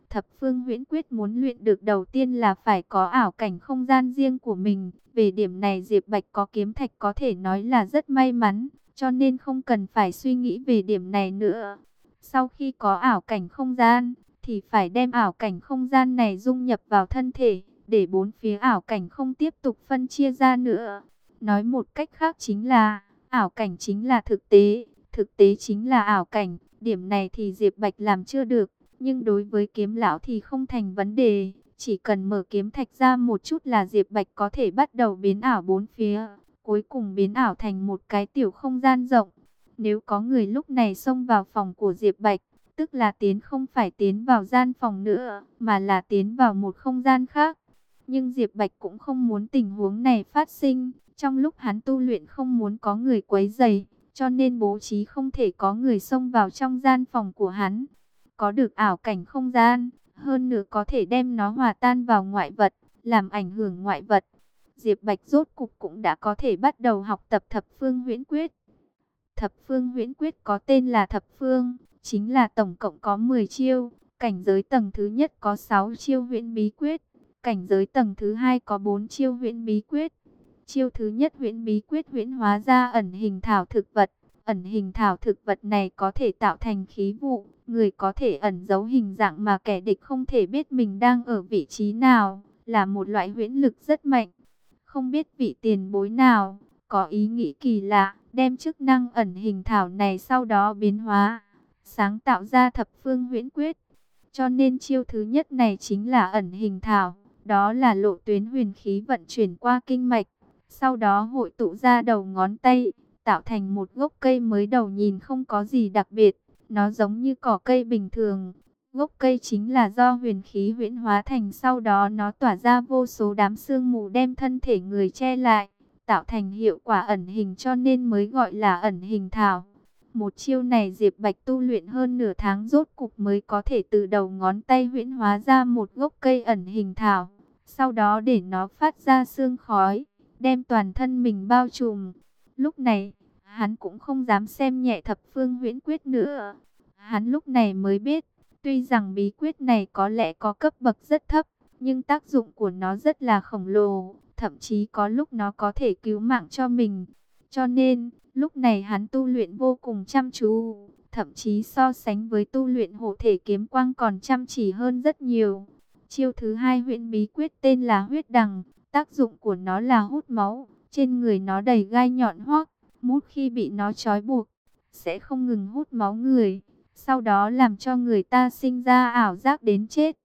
Thập phương huyễn quyết muốn luyện được đầu tiên là phải có ảo cảnh không gian riêng của mình. Về điểm này Diệp Bạch có kiếm thạch có thể nói là rất may mắn, cho nên không cần phải suy nghĩ về điểm này nữa. Sau khi có ảo cảnh không gian, thì phải đem ảo cảnh không gian này dung nhập vào thân thể, để bốn phía ảo cảnh không tiếp tục phân chia ra nữa. Nói một cách khác chính là, ảo cảnh chính là thực tế chính là ảo cảnh. Điểm này thì Diệp Bạch làm chưa được, nhưng đối với kiếm lão thì không thành vấn đề. Chỉ cần mở kiếm thạch ra một chút là Diệp Bạch có thể bắt đầu biến ảo bốn phía, cuối cùng biến ảo thành một cái tiểu không gian rộng. Nếu có người lúc này xông vào phòng của Diệp Bạch, tức là không phải tiến vào gian phòng nữa, mà là tiến vào một không gian khác. Nhưng Diệp Bạch cũng không muốn tình huống này phát sinh. Trong lúc hắn tu luyện không muốn có người quấy rầy, cho nên bố trí không thể có người xông vào trong gian phòng của hắn. Có được ảo cảnh không gian, hơn nữa có thể đem nó hòa tan vào ngoại vật, làm ảnh hưởng ngoại vật. Diệp Bạch rốt cục cũng đã có thể bắt đầu học tập thập phương huyễn quyết. Thập phương huyễn quyết có tên là thập phương, chính là tổng cộng có 10 chiêu. Cảnh giới tầng thứ nhất có 6 chiêu huyễn bí quyết, cảnh giới tầng thứ hai có 4 chiêu huyễn bí quyết. Chiêu thứ nhất huyễn bí quyết huyễn hóa ra ẩn hình thảo thực vật. Ẩn hình thảo thực vật này có thể tạo thành khí vụ, người có thể ẩn giấu hình dạng mà kẻ địch không thể biết mình đang ở vị trí nào, là một loại huyễn lực rất mạnh. Không biết vị tiền bối nào có ý nghĩ kỳ lạ, đem chức năng ẩn hình thảo này sau đó biến hóa, sáng tạo ra thập phương huyễn quyết. Cho nên chiêu thứ nhất này chính là ẩn hình thảo, đó là lộ tuyến huyền khí vận chuyển qua kinh mạch, sau đó hội tụ ra đầu ngón tay, tạo thành một gốc cây mới đầu nhìn không có gì đặc biệt, nó giống như cỏ cây bình thường. Gốc cây chính là do huyền khí huyễn hóa thành, sau đó nó tỏa ra vô số đám sương mù đem thân thể người che lại, tạo thành hiệu quả ẩn hình, cho nên mới gọi là ẩn hình thảo. Một chiêu này Diệp Bạch tu luyện hơn nửa tháng rốt cục mới có thể từ đầu ngón tay huyễn hóa ra một gốc cây ẩn hình thảo, sau đó để nó phát ra sương khói, đem toàn thân mình bao trùm. Lúc này, hắn cũng không dám xem nhẹ thập phương huyễn quyết nữa. Hắn lúc này mới biết, tuy rằng bí quyết này có lẽ có cấp bậc rất thấp, nhưng tác dụng của nó rất là khổng lồ, thậm chí có lúc nó có thể cứu mạng cho mình. Cho nên, lúc này hắn tu luyện vô cùng chăm chú, thậm chí so sánh với tu luyện hộ thể kiếm quang còn chăm chỉ hơn rất nhiều. Chiêu thứ hai huyễn bí quyết tên là huyết đằng, tác dụng của nó là hút máu, trên người nó đầy gai nhọn hoắt, mút khi bị nó trói buộc, sẽ không ngừng hút máu người, sau đó làm cho người ta sinh ra ảo giác đến chết.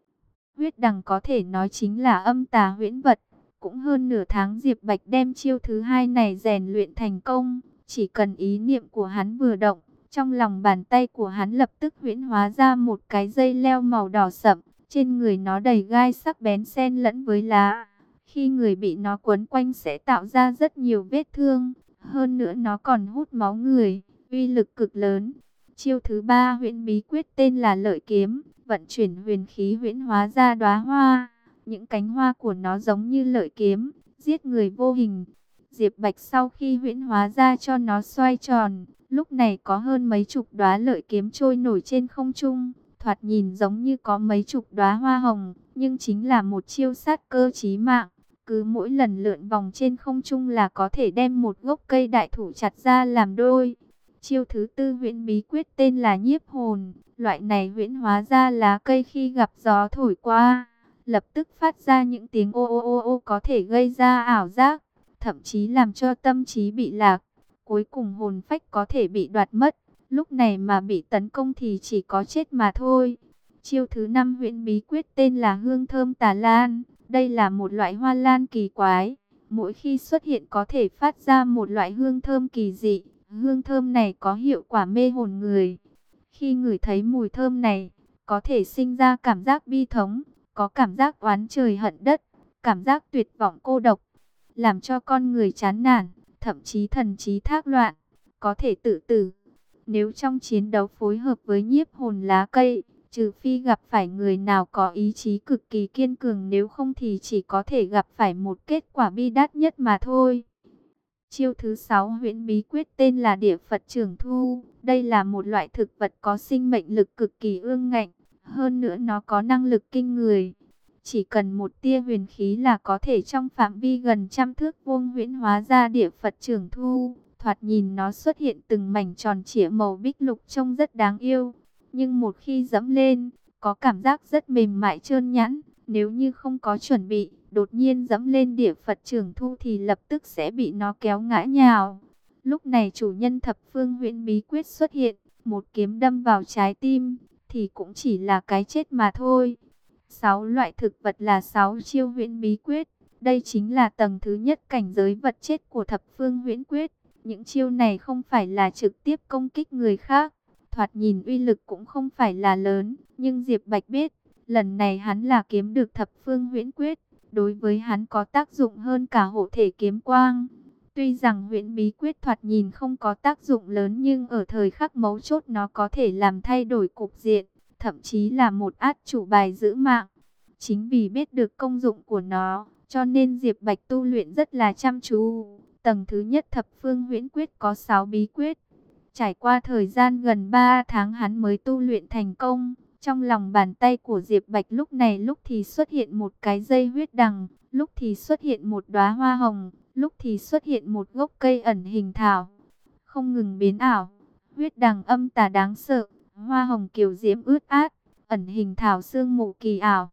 Huyết đằng có thể nói chính là âm tà huyễn vật. Cũng hơn nửa tháng Diệp Bạch đem chiêu thứ hai này rèn luyện thành công. Chỉ cần ý niệm của hắn vừa động, trong lòng bàn tay của hắn lập tức huyễn hóa ra một cái dây leo màu đỏ sậm. Trên người nó đầy gai sắc bén xen lẫn với lá. Khi người bị nó quấn quanh sẽ tạo ra rất nhiều vết thương. Hơn nữa nó còn hút máu người, uy lực cực lớn. Chiêu thứ ba huyễn bí quyết tên là lợi kiếm, vận chuyển huyền khí huyễn hóa ra đóa hoa. Những cánh hoa của nó giống như lợi kiếm, giết người vô hình. Diệp Bạch sau khi huyễn hóa ra cho nó xoay tròn, lúc này có hơn mấy chục đóa lợi kiếm trôi nổi trên không trung, thoạt nhìn giống như có mấy chục đóa hoa hồng, nhưng chính là một chiêu sát cơ chí mạng. Cứ mỗi lần lượn vòng trên không trung là có thể đem một gốc cây đại thụ chặt ra làm đôi. Chiêu thứ tư huyễn bí quyết tên là nhiếp hồn, loại này huyễn hóa ra lá cây khi gặp gió thổi qua, lập tức phát ra những tiếng ô ô ô ô có thể gây ra ảo giác, thậm chí làm cho tâm trí bị lạc, cuối cùng hồn phách có thể bị đoạt mất. Lúc này mà bị tấn công thì chỉ có chết mà thôi. Chiêu thứ năm huyễn bí quyết tên là hương thơm tà lan. Đây là một loại hoa lan kỳ quái, mỗi khi xuất hiện có thể phát ra một loại hương thơm kỳ dị. Hương thơm này có hiệu quả mê hồn người. Khi ngửi thấy mùi thơm này, có thể sinh ra cảm giác bi thống, có cảm giác oán trời hận đất, cảm giác tuyệt vọng cô độc, làm cho con người chán nản, thậm chí thần trí thác loạn, có thể tự tử. Nếu trong chiến đấu phối hợp với nhiếp hồn lá cây, trừ phi gặp phải người nào có ý chí cực kỳ kiên cường, nếu không thì chỉ có thể gặp phải một kết quả bi đát nhất mà thôi. Chiêu thứ 6 huyễn bí quyết tên là địa Phật Trường Thu. Đây là một loại thực vật có sinh mệnh lực cực kỳ ương ngạnh. Hơn nữa nó có năng lực kinh người. Chỉ cần một tia huyền khí là có thể trong phạm vi gần trăm thước vuông huyễn hóa ra địa Phật Trường Thu. Thoạt nhìn nó xuất hiện từng mảnh tròn trịa màu bích lục trông rất đáng yêu. Nhưng một khi dẫm lên, có cảm giác rất mềm mại trơn nhẵn. Nếu như không có chuẩn bị, đột nhiên dẫm lên địa Phật Trường Thu thì lập tức sẽ bị nó kéo ngã nhào. Lúc này chủ nhân thập phương huyễn bí quyết xuất hiện, một kiếm đâm vào trái tim, thì cũng chỉ là cái chết mà thôi. 6 loại thực vật là 6 chiêu huyễn bí quyết. Đây chính là tầng thứ nhất cảnh giới vật chết của thập phương huyễn quyết. Những chiêu này không phải là trực tiếp công kích người khác. Thoạt nhìn uy lực cũng không phải là lớn. Nhưng Diệp Bạch biết, lần này hắn là kiếm được thập phương huyễn quyết. Đối với hắn có tác dụng hơn cả hộ thể kiếm quang. Tuy rằng huyễn bí quyết thoạt nhìn không có tác dụng lớn, nhưng ở thời khắc mấu chốt nó có thể làm thay đổi cục diện, thậm chí là một át chủ bài giữ mạng. Chính vì biết được công dụng của nó, cho nên Diệp Bạch tu luyện rất là chăm chú. Tầng thứ nhất thập phương huyễn quyết có 6 bí quyết. Trải qua thời gian gần 3 tháng hắn mới tu luyện thành công. Trong lòng bàn tay của Diệp Bạch lúc này lúc thì xuất hiện một cái dây huyết đằng, lúc thì xuất hiện một đóa hoa hồng, lúc thì xuất hiện một gốc cây ẩn hình thảo. Không ngừng biến ảo, huyết đằng âm tà đáng sợ, hoa hồng kiều diễm ướt át, ẩn hình thảo sương mù kỳ ảo.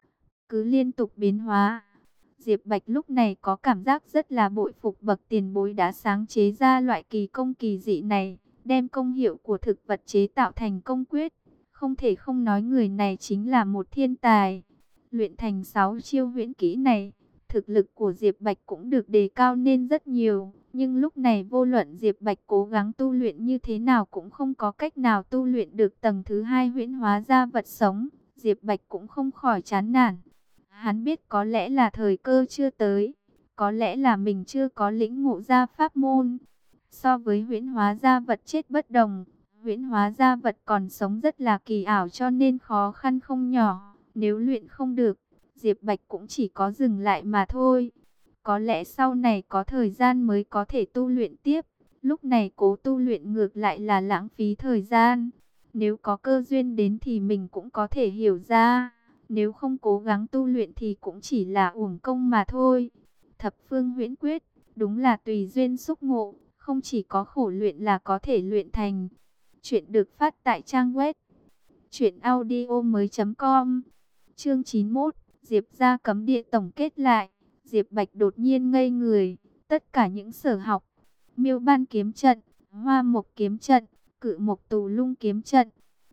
Cứ liên tục biến hóa. Diệp Bạch lúc này có cảm giác rất là bội phục bậc tiền bối đã sáng chế ra loại kỳ công kỳ dị này, đem công hiệu của thực vật chế tạo thành công quyết. Không thể không nói người này chính là một thiên tài. Luyện thành 6 chiêu huyễn kỹ này, thực lực của Diệp Bạch cũng được đề cao nên rất nhiều. Nhưng lúc này vô luận Diệp Bạch cố gắng tu luyện như thế nào cũng không có cách nào tu luyện được tầng thứ 2 huyễn hóa ra vật sống. Diệp Bạch cũng không khỏi chán nản. Hắn biết có lẽ là thời cơ chưa tới, có lẽ là mình chưa có lĩnh ngộ ra pháp môn. So với huyễn hóa ra vật chết bất đồng, huyễn hóa ra vật còn sống rất là kỳ ảo cho nên khó khăn không nhỏ. Nếu luyện không được, Diệp Bạch cũng chỉ có dừng lại mà thôi. Có lẽ sau này có thời gian mới có thể tu luyện tiếp. Lúc này cố tu luyện ngược lại là lãng phí thời gian. Nếu có cơ duyên đến thì mình cũng có thể hiểu ra. Nếu không cố gắng tu luyện thì cũng chỉ là uổng công mà thôi. Thập phương huyễn quyết, đúng là tùy duyên xúc ngộ, không chỉ có khổ luyện là có thể luyện thành. Chuyện được phát tại trang web truyệnaudiomoi.com. Chương 91, Diệp gia cấm địa tổng kết lại. Diệp Bạch đột nhiên ngây người, tất cả những sở học, Miêu Ban kiếm trận, Hoa Mộc kiếm trận, Cự Mộc Tù Lung kiếm trận,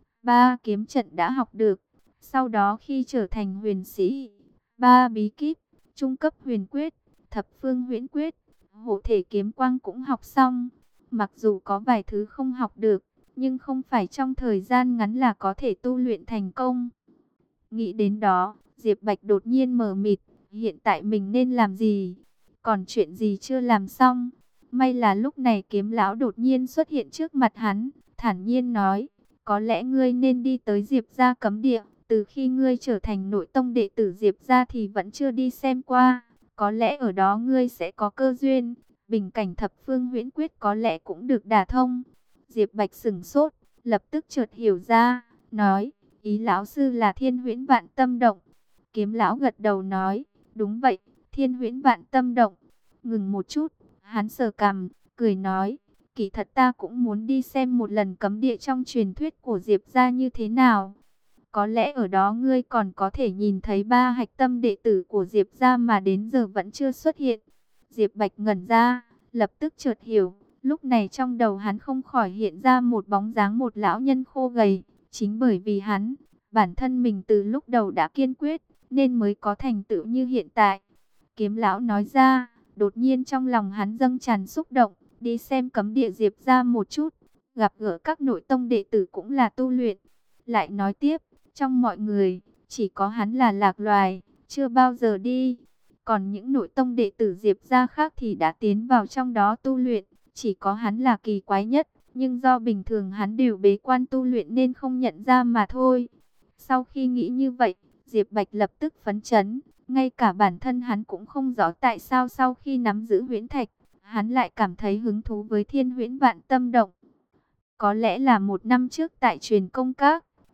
3 kiếm trận đã học được. Sau đó khi trở thành huyền sĩ, 3 bí kíp, trung cấp huyền quyết, thập phương huyễn quyết, hộ thể kiếm quang cũng học xong. Mặc dù có vài thứ không học được, nhưng không phải trong thời gian ngắn là có thể tu luyện thành công. Nghĩ đến đó, Diệp Bạch đột nhiên mờ mịt, hiện tại mình nên làm gì? Còn chuyện gì chưa làm xong? May là lúc này Kiếm lão đột nhiên xuất hiện trước mặt hắn, thản nhiên nói, có lẽ ngươi nên đi tới Diệp gia cấm địa. Từ khi ngươi trở thành nội tông đệ tử Diệp gia thì vẫn chưa đi xem qua. Có lẽ ở đó ngươi sẽ có cơ duyên. Bình cảnh thập phương huyễn quyết có lẽ cũng được đả thông. Diệp Bạch sững sốt, lập tức chợt hiểu ra, nói, ý lão sư là Thiên Huyễn Vạn Tâm Động. Kiếm lão gật đầu nói, đúng vậy, Thiên Huyễn Vạn Tâm Động. Ngừng một chút, hắn sờ cằm, cười nói, kỳ thật ta cũng muốn đi xem một lần cấm địa trong truyền thuyết của Diệp gia như thế nào. Có lẽ ở đó ngươi còn có thể nhìn thấy 3 hạch tâm đệ tử của Diệp gia mà đến giờ vẫn chưa xuất hiện. Diệp Bạch ngẩn ra, lập tức chợt hiểu. Lúc này trong đầu hắn không khỏi hiện ra một bóng dáng một lão nhân khô gầy. Chính bởi vì hắn, bản thân mình từ lúc đầu đã kiên quyết, nên mới có thành tựu như hiện tại. Kiếm lão nói ra, đột nhiên trong lòng hắn dâng tràn xúc động, đi xem cấm địa Diệp gia một chút. Gặp gỡ các nội tông đệ tử cũng là tu luyện. Lại nói tiếp, trong mọi người, chỉ có hắn là lạc loài, chưa bao giờ đi. Còn những nội tông đệ tử Diệp gia khác thì đã tiến vào trong đó tu luyện. Chỉ có hắn là kỳ quái nhất, nhưng do bình thường hắn đều bế quan tu luyện nên không nhận ra mà thôi. Sau khi nghĩ như vậy, Diệp Bạch lập tức phấn chấn. Ngay cả bản thân hắn cũng không rõ tại sao sau khi nắm giữ huyễn thạch, hắn lại cảm thấy hứng thú với Thiên Huyễn Vạn Tâm Động. Có lẽ là 1 năm trước tại truyền công các,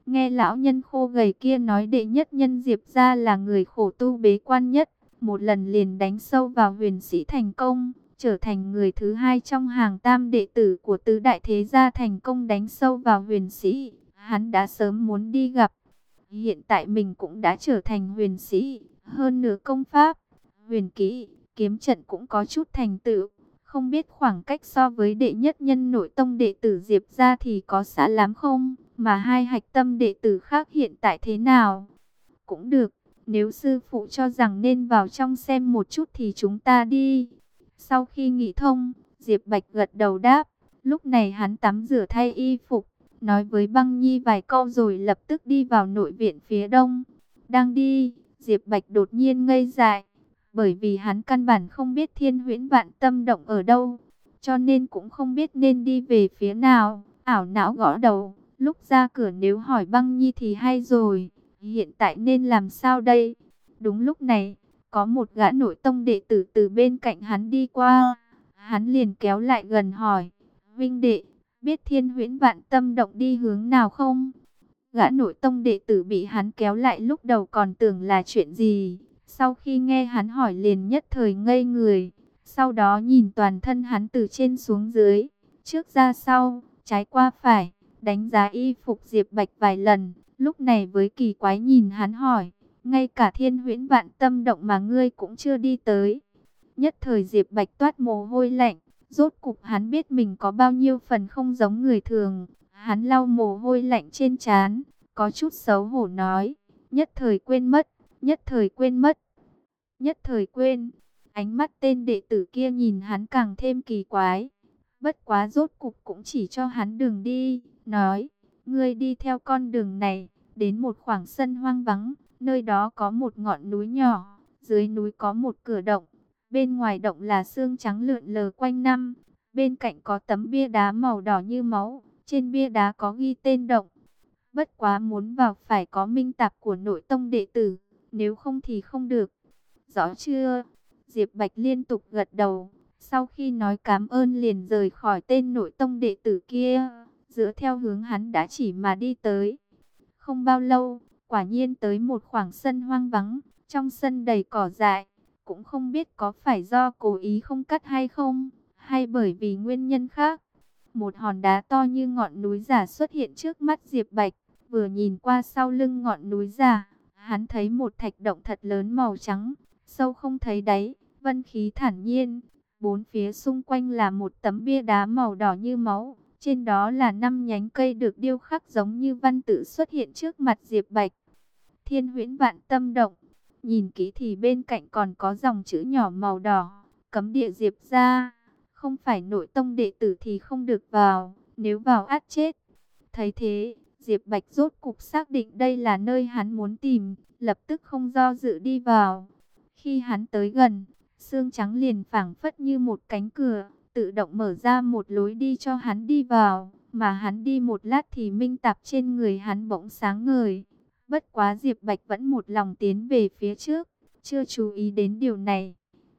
Nghe lão nhân khô gầy kia nói đệ nhất nhân Diệp gia là người khổ tu bế quan nhất, một lần liền đánh sâu vào huyền sĩ thành công, trở thành người thứ hai trong hàng tam đệ tử của tứ đại thế gia thành công đánh sâu vào huyền sĩ. Hắn đã sớm muốn đi gặp. Hiện tại mình cũng đã trở thành huyền sĩ, hơn nữa công pháp, huyền kỹ, kiếm trận cũng có chút thành tựu. Không biết khoảng cách so với đệ nhất nhân nội tông đệ tử Diệp gia thì có xa lắm không? Mà hai hạch tâm đệ tử khác hiện tại thế nào? Cũng được, nếu sư phụ cho rằng nên vào trong xem một chút thì chúng ta đi. Sau khi nghĩ thông, Diệp Bạch gật đầu đáp. Lúc này hắn tắm rửa thay y phục, nói với Băng Nhi vài câu rồi lập tức đi vào nội viện phía đông. Đang đi, Diệp Bạch đột nhiên ngây dại, bởi vì hắn căn bản không biết Thiên Huyễn Vạn Tâm Động ở đâu, cho nên cũng không biết nên đi về phía nào. Ảo não gõ đầu, lúc ra cửa nếu hỏi Băng Nhi thì hay rồi, hiện tại nên làm sao đây? Đúng lúc này, có một gã nội tông đệ tử từ bên cạnh hắn đi qua, hắn liền kéo lại gần hỏi, Vinh đệ, biết Thiên Huyễn Vạn Tâm Động đi hướng nào không? Gã nội tông đệ tử bị hắn kéo lại lúc đầu còn tưởng là chuyện gì, sau khi nghe hắn hỏi liền nhất thời ngây người, sau đó nhìn toàn thân hắn từ trên xuống dưới, trước ra sau, trái qua phải, đánh giá y phục Diệp Bạch vài lần, lúc này với kỳ quái nhìn hắn hỏi, ngay cả Thiên Huyễn Vạn Tâm Động mà ngươi cũng chưa đi tới. Nhất thời Diệp Bạch toát mồ hôi lạnh, rốt cục hắn biết mình có bao nhiêu phần không giống người thường. Hắn lau mồ hôi lạnh trên trán, có chút xấu hổ nói, nhất thời quên mất, nhất thời quên mất, nhất thời quên. Ánh mắt tên đệ tử kia nhìn hắn càng thêm kỳ quái. Bất quá rốt cục cũng chỉ cho hắn đường đi, nói, ngươi đi theo con đường này, đến một khoảng sân hoang vắng, nơi đó có một ngọn núi nhỏ, dưới núi có một cửa động, bên ngoài động là xương trắng lượn lờ quanh năm, bên cạnh có tấm bia đá màu đỏ như máu, trên bia đá có ghi tên động. Bất quá muốn vào phải có minh tạp của nội tông đệ tử, nếu không thì không được. Rõ chưa? Diệp Bạch liên tục gật đầu. Sau khi nói cảm ơn liền rời khỏi tên nội tông đệ tử kia, dựa theo hướng hắn đã chỉ mà đi tới. Không bao lâu, quả nhiên tới một khoảng sân hoang vắng, trong sân đầy cỏ dại. Cũng không biết có phải do cố ý không cắt hay không, hay bởi vì nguyên nhân khác. Một hòn đá to như ngọn núi giả xuất hiện trước mắt Diệp Bạch, vừa nhìn qua sau lưng ngọn núi giả, hắn thấy một thạch động thật lớn màu trắng, sâu không thấy đáy, vân khí thản nhiên. Bốn phía xung quanh là một tấm bia đá màu đỏ như máu, trên đó là 5 nhánh cây được điêu khắc giống như văn tự xuất hiện trước mặt Diệp Bạch. Thiên Huyễn Vạn Tâm Động. Nhìn kỹ thì bên cạnh còn có dòng chữ nhỏ màu đỏ, cấm địa Diệp gia, không phải nội tông đệ tử thì không được vào, nếu vào ắt chết. Thấy thế, Diệp Bạch rốt cục xác định đây là nơi hắn muốn tìm, lập tức không do dự đi vào. Khi hắn tới gần, xương trắng liền phảng phất như một cánh cửa, tự động mở ra một lối đi cho hắn đi vào, mà hắn đi một lát thì minh tạp trên người hắn bỗng sáng ngời. Bất quá Diệp Bạch vẫn một lòng tiến về phía trước, chưa chú ý đến điều này.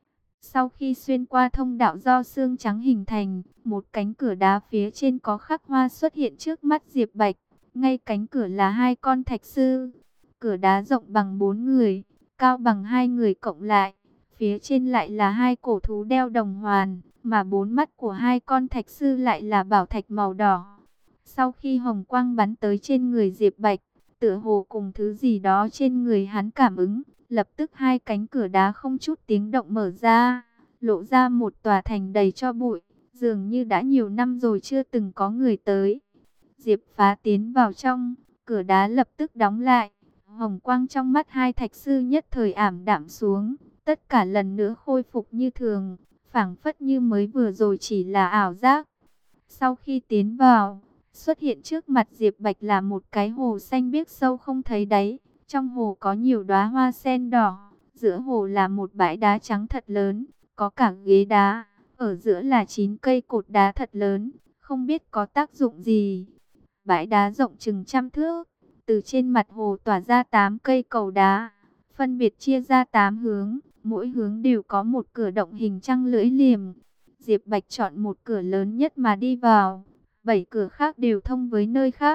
Sau khi xuyên qua thông đạo do xương trắng hình thành, một cánh cửa đá phía trên có khắc hoa xuất hiện trước mắt Diệp Bạch. Ngay cánh cửa là 2 con thạch sư. Cửa đá rộng bằng 4 người, cao bằng 2 người cộng lại. Phía trên lại là 2 cổ thú đeo đồng hoàn, mà 4 mắt của 2 con thạch sư lại là bảo thạch màu đỏ. Sau khi hồng quang bắn tới trên người Diệp Bạch, tựa hồ cùng thứ gì đó trên người hắn cảm ứng, lập tức 2 cánh cửa đá không chút tiếng động mở ra, lộ ra một tòa thành đầy tro bụi, dường như đã nhiều năm rồi chưa từng có người tới. Diệp Phá tiến vào trong, cửa đá lập tức đóng lại, hồng quang trong mắt 2 thạch sư nhất thời ảm đạm xuống, tất cả lần nữa khôi phục như thường, phảng phất như mới vừa rồi chỉ là ảo giác. Sau khi tiến vào, xuất hiện trước mặt Diệp Bạch là một cái hồ xanh biếc sâu không thấy đáy. Trong hồ có nhiều đóa hoa sen đỏ. Giữa hồ là một bãi đá trắng thật lớn, có cả ghế đá. Ở giữa là 9 cây cột đá thật lớn, không biết có tác dụng gì. Bãi đá rộng chừng 100 thước. Từ trên mặt hồ tỏa ra 8 cây cầu đá, phân biệt chia ra 8 hướng. Mỗi hướng đều có một cửa động hình trăng lưỡi liềm. Diệp Bạch chọn một cửa lớn nhất mà đi vào. 7 cửa khác đều thông với nơi khác.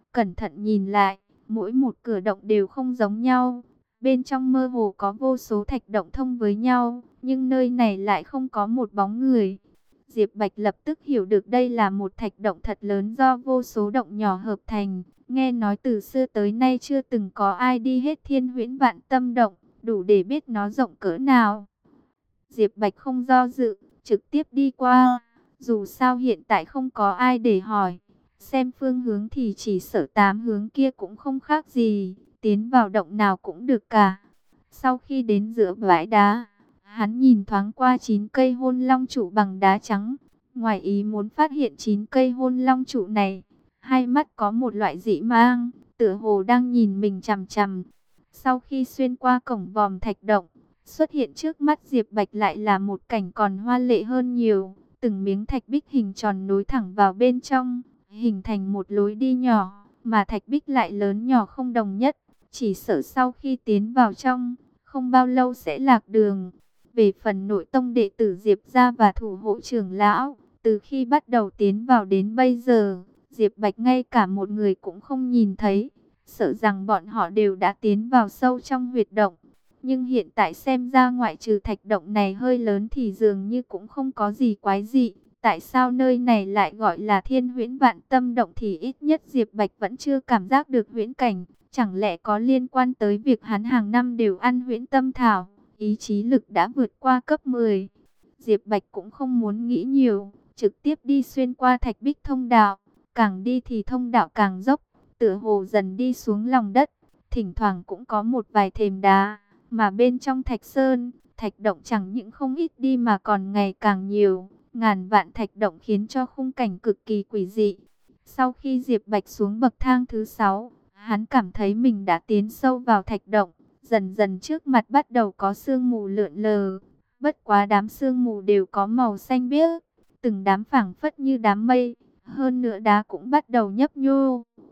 Cẩn thận nhìn lại, mỗi một cửa động đều không giống nhau. Bên trong mơ hồ có vô số thạch động thông với nhau, nhưng nơi này lại không có một bóng người. Diệp Bạch lập tức hiểu được đây là một thạch động thật lớn do vô số động nhỏ hợp thành. Nghe nói từ xưa tới nay chưa từng có ai đi hết Thiên Huyễn Vạn Tâm Động, đủ để biết nó rộng cỡ nào. Diệp Bạch không do dự, trực tiếp đi qua. Dù sao hiện tại không có ai để hỏi. Xem phương hướng thì chỉ sợ 8 hướng kia cũng không khác gì. Tiến vào động nào cũng được cả. Sau khi đến giữa bãi đá, hắn nhìn thoáng qua 9 cây hôn long trụ bằng đá trắng. Ngoài ý muốn phát hiện 9 cây hôn long trụ này, hai mắt có một loại dị mang, tựa hồ đang nhìn mình chằm chằm. Sau khi xuyên qua cổng vòm thạch động, xuất hiện trước mắt Diệp Bạch lại là một cảnh còn hoa lệ hơn nhiều. Từng miếng thạch bích hình tròn nối thẳng vào bên trong, hình thành một lối đi nhỏ, mà thạch bích lại lớn nhỏ không đồng nhất. Chỉ sợ sau khi tiến vào trong, không bao lâu sẽ lạc đường. Về phần nội tông đệ tử Diệp gia và thủ hộ trưởng lão, từ khi bắt đầu tiến vào đến bây giờ, Diệp Bạch ngay cả một người cũng không nhìn thấy. Sợ rằng bọn họ đều đã tiến vào sâu trong huyệt động. Nhưng hiện tại xem ra ngoại trừ thạch động này hơi lớn thì dường như cũng không có gì quái dị. Tại sao nơi này lại gọi là Thiên Huyễn Vạn Tâm Động thì ít nhất Diệp Bạch vẫn chưa cảm giác được huyễn cảnh. Chẳng lẽ có liên quan tới việc hắn hàng năm đều ăn huyễn tâm thảo, ý chí lực đã vượt qua cấp 10. Diệp Bạch cũng không muốn nghĩ nhiều, trực tiếp đi xuyên qua thạch bích thông đạo. Càng đi thì thông đạo càng dốc, tựa hồ dần đi xuống lòng đất. Thỉnh thoảng cũng có một vài thềm đá, mà bên trong thạch sơn, thạch động chẳng những không ít đi mà còn ngày càng nhiều. Ngàn vạn thạch động khiến cho khung cảnh cực kỳ quỷ dị. Sau khi Diệp Bạch xuống bậc thang thứ 6, hắn cảm thấy mình đã tiến sâu vào thạch động. Dần dần trước mặt bắt đầu có sương mù lượn lờ. Bất quá đám sương mù đều có màu xanh biếc, từng đám phảng phất như đám mây. Hơn nữa đá cũng bắt đầu nhấp nhô.